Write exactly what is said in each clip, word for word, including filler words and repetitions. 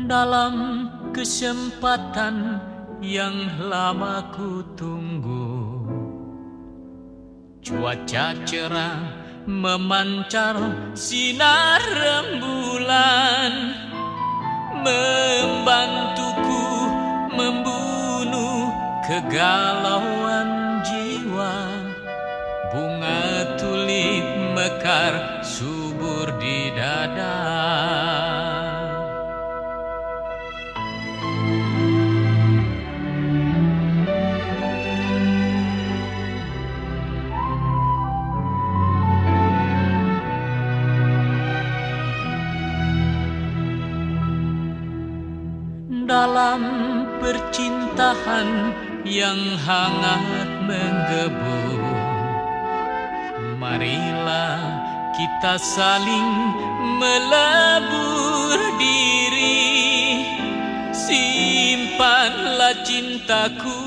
dalam kesempatan yang lama ku tunggu. Cuaca cerah memancar sinar rembulan, membantuku membunuh kegalauan jiwa. Bunga tulip mekar subur di dada. Dalam percintaan yang hangat menggebu, marilah kita saling melebur diri. Simpanlah cintaku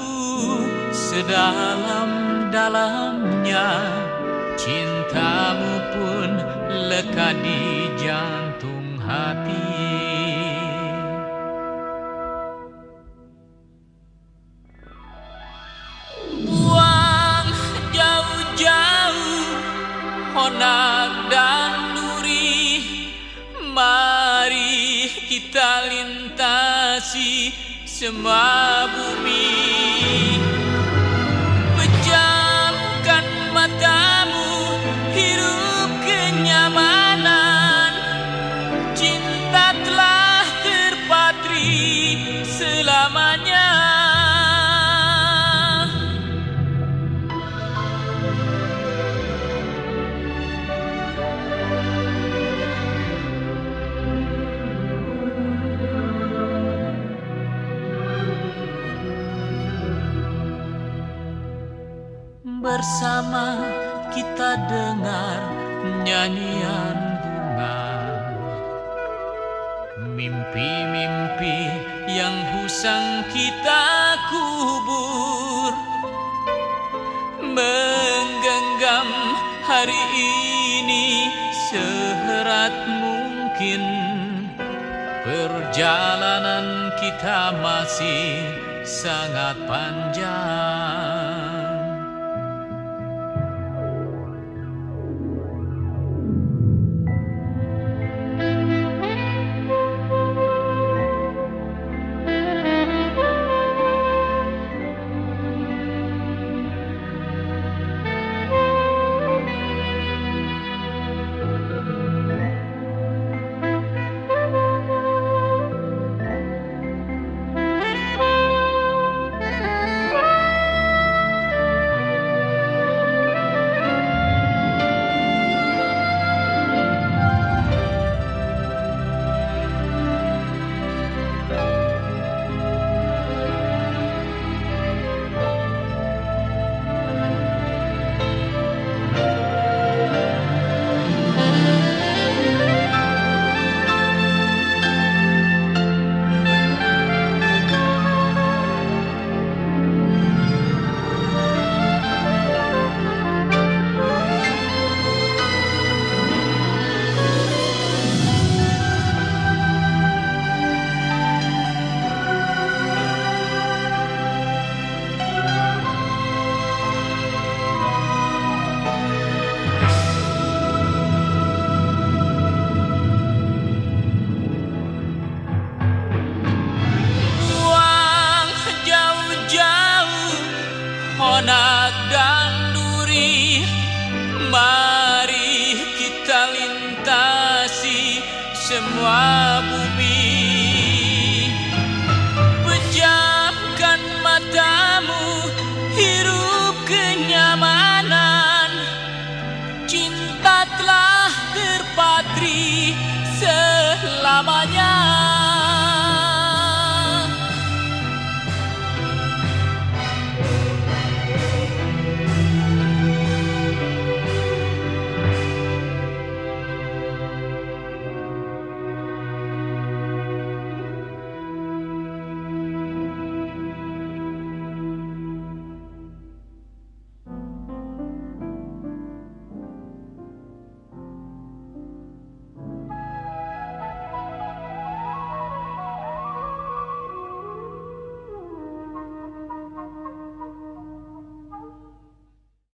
sedalam-dalamnya, cintamu pun lekat di jantung hati. Honak dan duri, mari kita lintasi semua bumi. Pejamkan matamu, hirup kenyamanan. Cinta telah terpatri selamanya. Bersama kita dengar nyanyian bunga, mimpi-mimpi yang usang kita kubur, menggenggam hari ini seerat mungkin. Perjalanan kita masih sangat panjang. Honak dan duri, mari kita lintasi semua bumi.